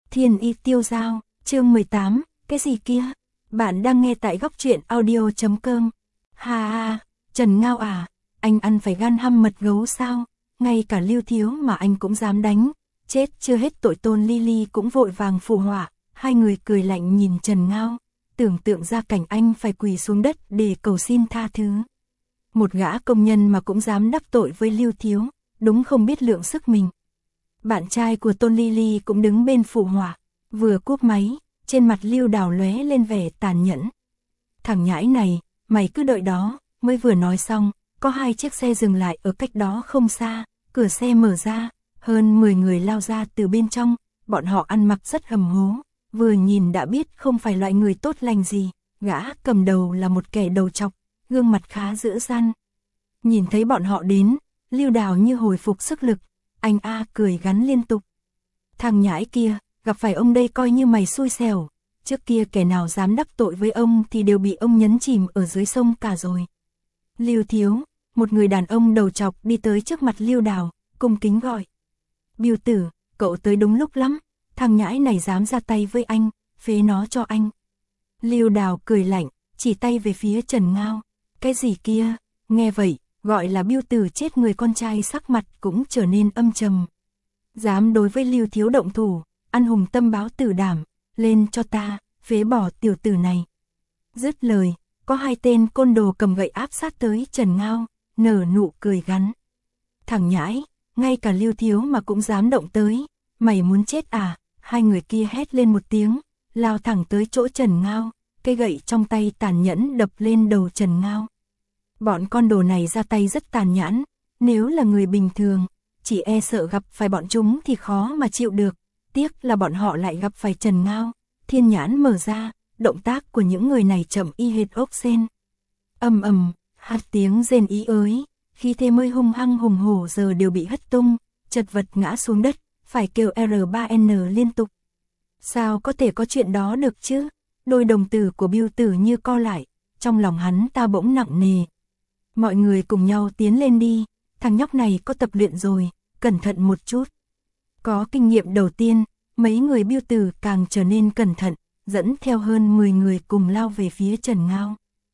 Thiên Y Tiêu Dao, chương 18, cái gì kia? Bạn đang nghe tại góc truyện audio.com. Ha ha, Trần Ngao à, anh ăn phải gan hăm mật gấu sao? Ngay cả Lưu Thiếu mà anh cũng dám đánh. Chết chưa hết tội Tôn Ly Ly cũng vội vàng phù họa. Hai người cười lạnh nhìn Trần Ngao, tưởng tượng ra cảnh anh phải quỳ xuống đất để cầu xin tha thứ. Một gã công nhân mà cũng dám đắc tội với Lưu Thiếu, đúng không biết lượng sức mình. Bạn trai của Tôn Ly Ly cũng đứng bên phụ họa, vừa cúp máy, trên mặt Lưu Đào lóe lên vẻ tàn nhẫn. Thằng nhãi này, mày cứ đợi đó, mới vừa nói xong, có hai chiếc xe dừng lại ở cách đó không xa, cửa xe mở ra, hơn 10 người lao ra từ bên trong, bọn họ ăn mặc rất hầm hố, vừa nhìn đã biết không phải loại người tốt lành gì, gã cầm đầu là một kẻ đầu trọc, gương mặt khá dữ dằn. Nhìn thấy bọn họ đến, Lưu Đào như hồi phục sức lực, anh cười gắn liên tục. Thằng nhãi kia, gặp phải ông đây coi như mày xui xẻo, trước kia kẻ nào dám đắc tội với ông thì đều bị ông nhấn chìm ở dưới sông cả rồi. Lưu Thiếu, một người đàn ông đầu trọc đi tới trước mặt Lưu Đào, cung kính gọi. Biêu tử, cậu tới đúng lúc lắm, thằng nhãi này dám ra tay với anh, phế nó cho anh. Lưu Đào cười lạnh, chỉ tay về phía Trần Ngao. Cái gì kia, nghe vậy, gọi là Biêu tử chết người con trai sắc mặt cũng trở nên âm trầm. Dám đối với Lưu Thiếu động thủ, ăn hùng tâm báo tử đảm, lên cho ta, phế bỏ tiểu tử này. Dứt lời, có hai tên côn đồ cầm gậy áp sát tới Trần Ngao, nở nụ cười gắn. Thằng nhãi, ngay cả Lưu Thiếu mà cũng dám động tới, mày muốn chết à? Hai người kia hét lên một tiếng, lao thẳng tới chỗ Trần Ngao, cây gậy trong tay tàn nhẫn đập lên đầu Trần Ngao. Bọn con đồ này ra tay rất tàn nhẫn, nếu là người bình thường, chỉ e sợ gặp phải bọn chúng thì khó mà chịu được, tiếc là bọn họ lại gặp phải Trần Ngao, thiên nhãn mở ra, động tác của những người này chậm y hệt ốc sên. Hát tiếng rên ý ới, khi thế mới hung hăng hùng hổ giờ đều bị hất tung, chật vật ngã xuống đất, phải kêu R3N liên tục. Sao có thể có chuyện đó được chứ? Đôi đồng tử của Biêu tử như co lại, trong lòng hắn ta bỗng nặng nề. Mọi người cùng nhau tiến lên đi, thằng nhóc này có tập luyện rồi, cẩn thận một chút. Có kinh nghiệm đầu tiên, mấy người Biêu tử càng trở nên cẩn thận, dẫn theo hơn 10 người cùng lao về phía Trần Ngao.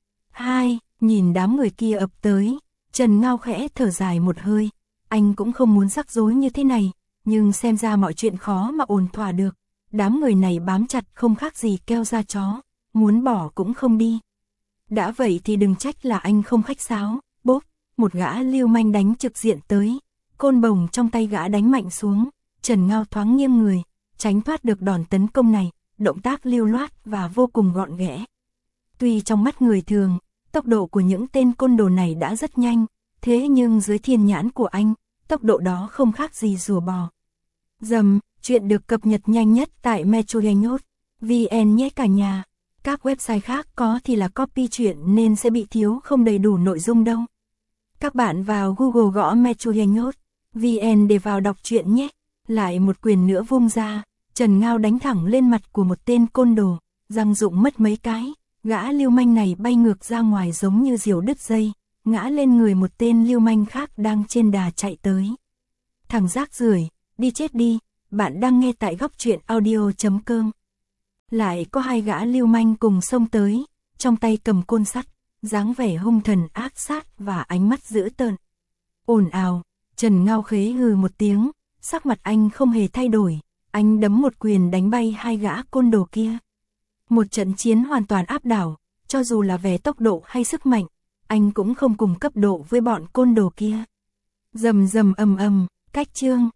Nhìn đám người kia ập tới, Trần Ngao khẽ thở dài một hơi, anh cũng không muốn rắc rối như thế này, nhưng xem ra mọi chuyện khó mà ổn thỏa được. Đám người này bám chặt không khác gì keo da chó, muốn bỏ cũng không đi. Đã vậy thì đừng trách là anh không khách sáo. Bốp, một gã lưu manh đánh trực diện tới, côn bồng trong tay gã đánh mạnh xuống, Trần Ngao thoáng nghiêng người, tránh thoát được đòn tấn công này, động tác lưu loát và vô cùng gọn ghẽ. Tuy trong mắt người thường, tốc độ của những tên côn đồ này đã rất nhanh, thế nhưng dưới thiên nhãn của anh, tốc độ đó không khác gì rùa bò. Chuyện được cập nhật nhanh nhất tại metrogainhot.vn nhé cả nhà. Các website khác có thì là copy chuyện nên sẽ bị thiếu không đầy đủ nội dung đâu. Các bạn vào Google gõ metrogainhot.vn để vào đọc truyện nhé. Lại một quyền nữa vung ra, Trần Ngao đánh thẳng lên mặt của một tên côn đồ, răng rụng mất mấy cái, gã lưu manh này bay ngược ra ngoài giống như diều đứt dây, ngã lên người một tên lưu manh khác đang trên đà chạy tới. Thằng rác rưởi, đi chết đi, bạn đang nghe tại góc truyện audio.com. Lại có hai gã lưu manh cùng xông tới, trong tay cầm côn sắt, dáng vẻ hung thần ác sát và ánh mắt dữ tợn. Ồn ào, Trần Ngao khế hừ một tiếng, sắc mặt anh không hề thay đổi, anh đấm một quyền đánh bay hai gã côn đồ kia. Một trận chiến hoàn toàn áp đảo, cho dù là về tốc độ hay sức mạnh, anh cũng không cùng cấp độ với bọn côn đồ kia. Rầm rầm ầm ầm, cách chương.